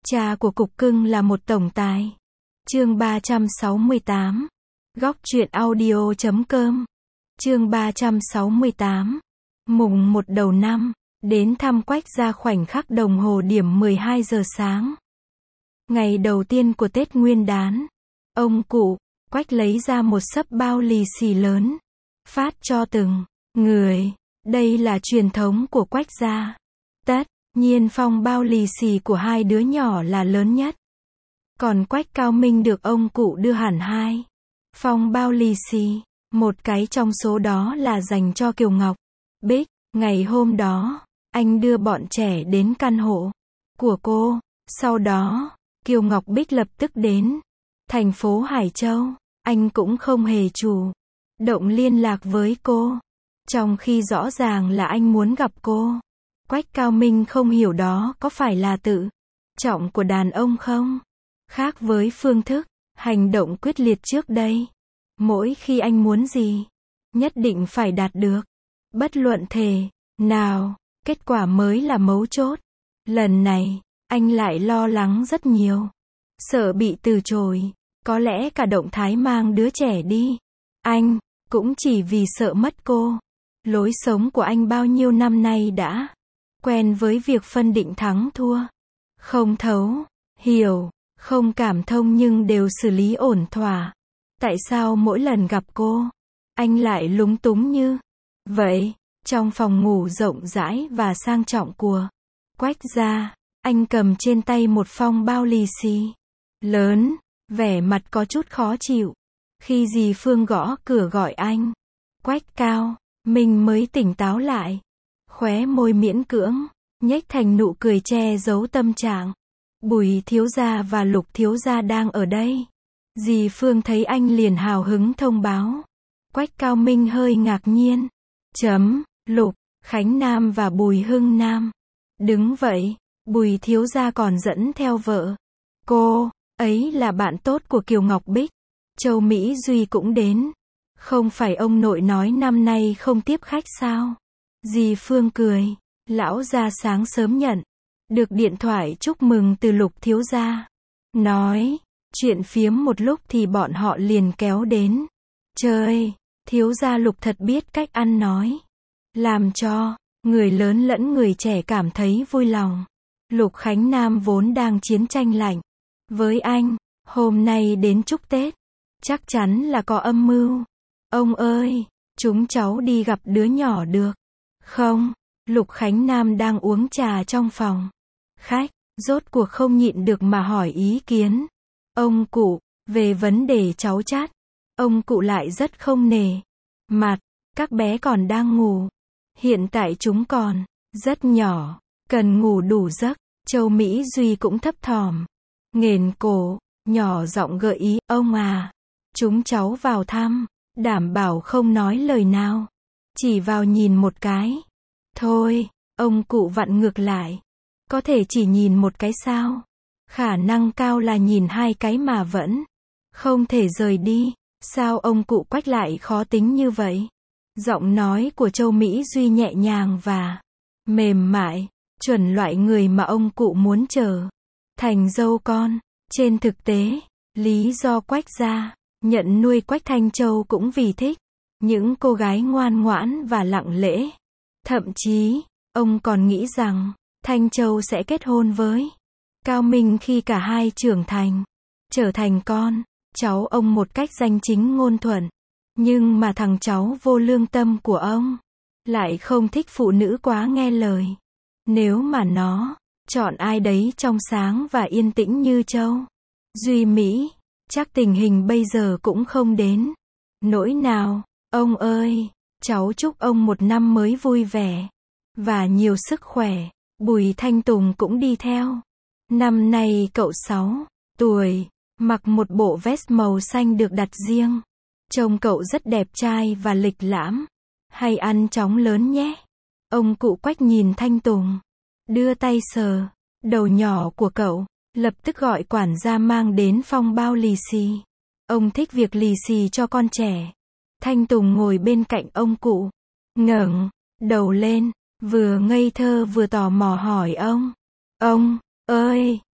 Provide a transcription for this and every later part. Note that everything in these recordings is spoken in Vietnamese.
Cha của cục cưng là một tổng tài. Chương 368. Góc truyện audio.com. Chương 368. Mùng 1 đầu năm, đến thăm Quách gia khoảnh khắc đồng hồ điểm 12 giờ sáng. Ngày đầu tiên của Tết Nguyên đán, ông cụ, Quách lấy ra một xấp bao lì xì lớn, phát cho từng người. Đây là truyền thống của Quách gia. Tất nhiên phong bao lì xì của hai đứa nhỏ là lớn nhất. Còn Quách Cao Minh được ông cụ đưa hẳn 2 phong bao lì xì. Một cái trong số đó là dành cho Kiều Ngọc Bích. Ngày hôm đó, anh đưa bọn trẻ đến căn hộ của cô. Sau đó, Kiều Ngọc Bích lập tức đến thành phố Hải Châu. Anh cũng không hề chủ động liên lạc với cô, trong khi rõ ràng là anh muốn gặp cô. Quách Cao Minh không hiểu đó có phải là tự trọng của đàn ông không? Khác với phương thức hành động quyết liệt trước đây. Mỗi khi anh muốn gì, nhất định phải đạt được. Bất luận thể nào, kết quả mới là mấu chốt. Lần này, anh lại lo lắng rất nhiều. Sợ bị từ chối, có lẽ cả động thái mang đứa trẻ đi. Anh cũng chỉ vì sợ mất cô. Lối sống của anh bao nhiêu năm nay đã quen với việc phân định thắng thua. Không thấu, hiểu, không cảm thông nhưng đều xử lý ổn thỏa. Tại sao mỗi lần gặp cô, anh lại lúng túng như vậy? Trong phòng ngủ rộng rãi và sang trọng của Quách gia, anh cầm trên tay một phong bao lì xì lớn, vẻ mặt có chút khó chịu. Khi dì Phương gõ cửa gọi anh, Quách Cao Minh mới tỉnh táo lại. Khóe môi miễn cưỡng nhếch thành nụ cười che giấu tâm trạng. Bùi thiếu gia và Lục thiếu gia đang ở đây. Dì Phương thấy anh liền hào hứng thông báo. Quách Cao Minh hơi ngạc nhiên. Lục Khánh Nam và Bùi Hưng Nam. Đứng vậy, Bùi thiếu gia còn dẫn theo vợ. Cô ấy là bạn tốt của Kiều Ngọc Bích. Châu Mỹ Duy cũng đến. Không phải ông nội nói năm nay không tiếp khách sao? Dì Phương cười. Lão gia sáng sớm nhận được điện thoại chúc mừng từ Lục thiếu gia. Nói chuyện phiếm một lúc thì bọn họ liền kéo đến chơi. Thiếu gia Lục thật biết cách ăn nói, làm cho người lớn lẫn người trẻ cảm thấy vui lòng. Lục Khánh Nam vốn đang chiến tranh lạnh với anh, hôm nay đến chúc Tết, chắc chắn là có âm mưu. Ông ơi, chúng cháu đi gặp đứa nhỏ được không? Lục Khánh Nam đang uống trà trong phòng khách, rốt cuộc không nhịn được mà hỏi ý kiến. Ông cụ, về vấn đề cháu chát, ông cụ lại rất không nể mặt, các bé còn đang ngủ. Hiện tại chúng còn rất nhỏ, cần ngủ đủ giấc. Châu Mỹ Duy cũng thấp thỏm, nghển cổ, nhỏ giọng gợi ý, ông à, chúng cháu vào thăm, đảm bảo không nói lời nào, chỉ vào nhìn một cái thôi. Ông cụ vặn ngược lại, có thể chỉ nhìn một cái sao? Khả năng cao là nhìn 2 cái mà vẫn không thể rời đi. Sao ông cụ Quách lại khó tính như vậy? Giọng nói của Châu Mỹ Duy nhẹ nhàng và mềm mại, chuẩn loại người mà ông cụ muốn trở thành dâu con. Trên thực tế, lý do Quách gia nhận nuôi Quách Thanh Châu cũng vì thích những cô gái ngoan ngoãn và lặng lẽ. Thậm chí, ông còn nghĩ rằng Thanh Châu sẽ kết hôn với Cao Minh khi cả hai trưởng thành, trở thành con cháu ông một cách danh chính ngôn thuận. Nhưng mà thằng cháu vô lương tâm của ông lại không thích phụ nữ quá nghe lời. Nếu mà nó chọn ai đấy trong sáng và yên tĩnh như Châu Duy Mỹ, chắc tình hình bây giờ cũng không đến nỗi nào. Ông ơi, cháu chúc ông một năm mới vui vẻ và nhiều sức khỏe. Bùi Thanh Tùng cũng đi theo. Năm nay cậu 6 tuổi, mặc một bộ vest màu xanh được đặt riêng. Trông cậu rất đẹp trai và lịch lãm. Hay ăn chóng lớn nhé. Ông cụ Quách nhìn Thanh Tùng, đưa tay sờ đầu nhỏ của cậu, lập tức gọi quản gia mang đến phong bao lì xì. Ông thích việc lì xì cho con trẻ. Thanh Tùng ngồi bên cạnh ông cụ, ngẩng đầu lên, vừa ngây thơ vừa tò mò hỏi ông ơi,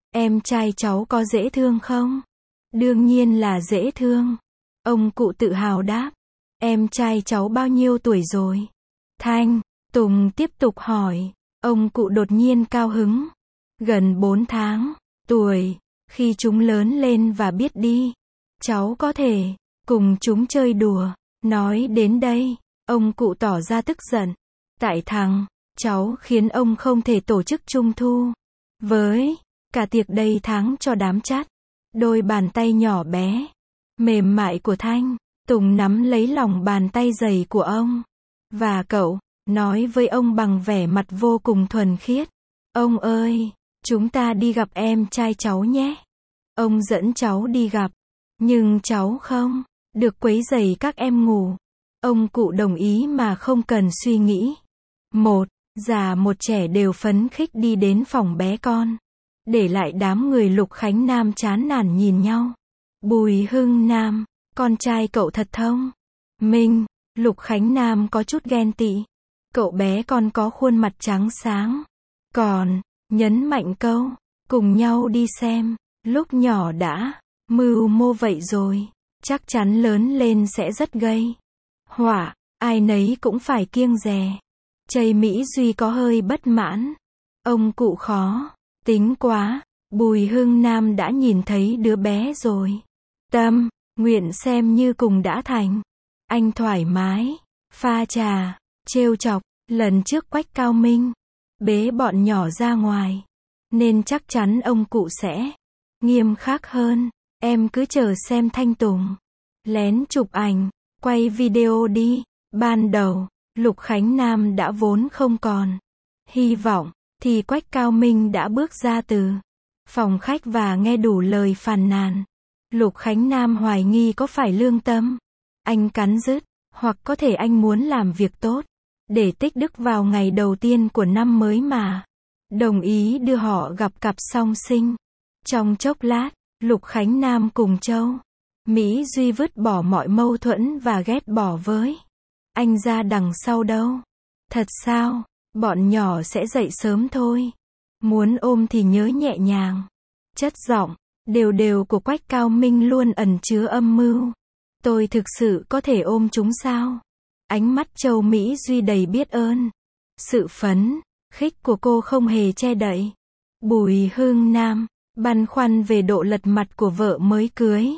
em trai cháu có dễ thương không? Đương nhiên là dễ thương. Ông cụ tự hào đáp. Em trai cháu bao nhiêu tuổi rồi? Thanh, Tùng tiếp tục hỏi. Ông cụ đột nhiên cao hứng. Gần 4 tháng, tuổi, khi chúng lớn lên và biết đi, cháu có thể cùng chúng chơi đùa. Nói đến đây, ông cụ tỏ ra tức giận. Tại thằng cháu khiến ông không thể tổ chức trung thu với cả tiệc đầy tháng cho đám chắt. Đôi bàn tay nhỏ bé, mềm mại của Thanh, Tùng nắm lấy lòng bàn tay dày của ông. Và cậu, nói với ông bằng vẻ mặt vô cùng thuần khiết. Ông ơi, chúng ta đi gặp em trai cháu nhé. Ông dẫn cháu đi gặp. Nhưng cháu không được quấy rầy các em ngủ. Ông cụ đồng ý mà không cần suy nghĩ. Một già một trẻ đều phấn khích đi đến phòng bé con. Để lại đám người Lục Khánh Nam chán nản nhìn nhau. Bùi Hưng Nam, con trai cậu thật thông minh. Lục Khánh Nam có chút ghen tị. Cậu bé con có khuôn mặt trắng sáng. Còn, nhấn mạnh câu, cùng nhau đi xem, lúc nhỏ đã mưu mô vậy rồi, chắc chắn lớn lên sẽ rất gây họa, ai nấy cũng phải kiêng dè. Chây Mỹ Duy có hơi bất mãn. Ông cụ khó tính quá. Bùi Hưng Nam đã nhìn thấy đứa bé rồi. Tâm nguyện xem như cùng đã thành. Anh thoải mái pha trà, trêu chọc. Lần trước Quách Cao Minh bế bọn nhỏ ra ngoài, nên chắc chắn ông cụ sẽ nghiêm khắc hơn. Em cứ chờ xem Thanh Tùng lén chụp ảnh, quay video đi. Ban đầu, Lục Khánh Nam đã vốn không còn hy vọng, thì Quách Cao Minh đã bước ra từ phòng khách và nghe đủ lời phàn nàn. Lục Khánh Nam hoài nghi có phải lương tâm anh cắn rứt, hoặc có thể anh muốn làm việc tốt để tích đức vào ngày đầu tiên của năm mới mà đồng ý đưa họ gặp cặp song sinh. Trong chốc lát, Lục Khánh Nam cùng Châu Mỹ Duy vứt bỏ mọi mâu thuẫn và ghét bỏ với anh ra đằng sau đâu. Thật sao? Bọn nhỏ sẽ dậy sớm thôi. Muốn ôm thì nhớ nhẹ nhàng. Chất giọng đều đều của Quách Cao Minh luôn ẩn chứa âm mưu. Tôi thực sự có thể ôm chúng sao? Ánh mắt Châu Mỹ Duy đầy biết ơn. Sự phấn khích của cô không hề che đậy. Bùi Hưng Nam băn khoăn về độ lật mặt của vợ mới cưới.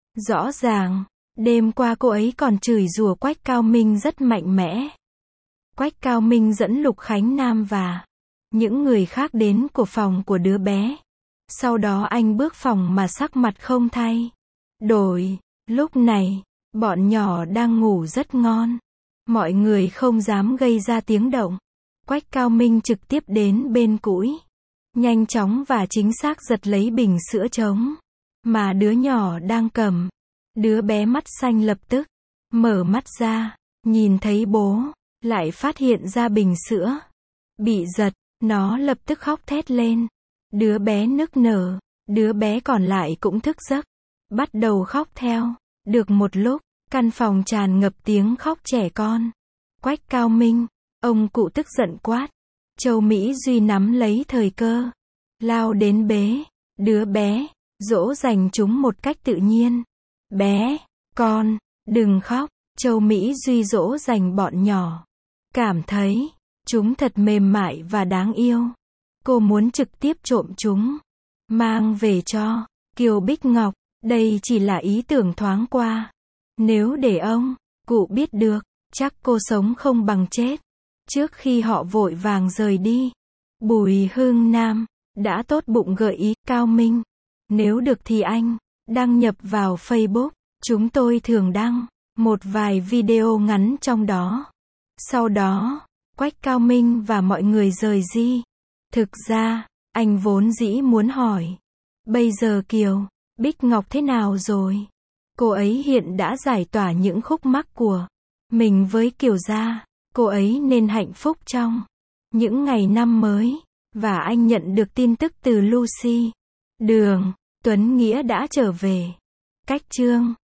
Rõ ràng, đêm qua cô ấy còn chửi rủa Quách Cao Minh rất mạnh mẽ. Quách Cao Minh dẫn Lục Khánh Nam và những người khác đến của phòng của đứa bé. Sau đó anh bước phòng mà sắc mặt không thay đổi. Lúc này, bọn nhỏ đang ngủ rất ngon. Mọi người không dám gây ra tiếng động. Quách Cao Minh trực tiếp đến bên cũi, nhanh chóng và chính xác giật lấy bình sữa trống mà đứa nhỏ đang cầm. Đứa bé mắt xanh lập tức mở mắt ra, nhìn thấy bố, lại phát hiện ra bình sữa. Bị giật, nó lập tức khóc thét lên. Đứa bé nức nở, đứa bé còn lại cũng thức giấc, bắt đầu khóc theo. Được một lúc, căn phòng tràn ngập tiếng khóc trẻ con. Quách Cao Minh, ông cụ tức giận quát. Châu Mỹ Duy nắm lấy thời cơ, lao đến bế đứa bé, dỗ dành chúng một cách tự nhiên. Bé, con, đừng khóc. Châu Mỹ Duy dỗ dành bọn nhỏ, cảm thấy chúng thật mềm mại và đáng yêu. Cô muốn trực tiếp trộm chúng, mang về cho Kiều Bích Ngọc. Đây chỉ là ý tưởng thoáng qua. Nếu để ông cụ biết được, chắc cô sống không bằng chết. Trước khi họ vội vàng rời đi, Bùi Hưng Nam đã tốt bụng gợi ý. Cao Minh, nếu được thì anh đăng nhập vào Facebook. Chúng tôi thường đăng một vài video ngắn trong đó. Sau đó, Quách Cao Minh và mọi người rời đi. Thực ra, anh vốn dĩ muốn hỏi, bây giờ Kiều Bích Ngọc thế nào rồi? Cô ấy hiện đã giải tỏa những khúc mắc của mình với Kiều gia. Cô ấy nên hạnh phúc trong những ngày năm mới. Và anh nhận được tin tức từ Lucy. Đường Tuấn Nghĩa đã trở về. Cách chương